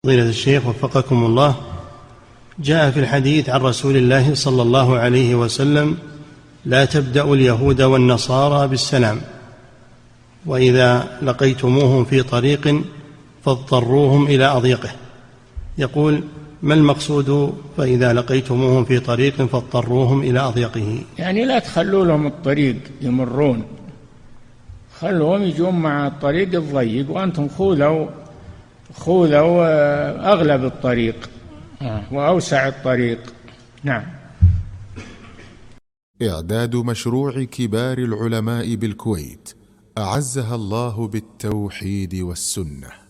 فضيلة الشيخ وفقكم الله، جاء في الحديث عن رسول الله صلى الله عليه وسلم: لا تبدأوا اليهود والنصارى بالسلام، وإذا لقيتموهم في طريق فاضطروهم إلى أضيقه. يقول: ما المقصود فإذا لقيتموهم في طريق فاضطروهم إلى أضيقه؟ يعني لا تخلوا لهم الطريق يمرون، خلوهم يجون مع الطريق الضيق، وأنتم خذوا أغلب الطريق وأوسع الطريق. نعم. إعداد مشروع كبار العلماء بالكويت أعزها الله بالتوحيد والسنة.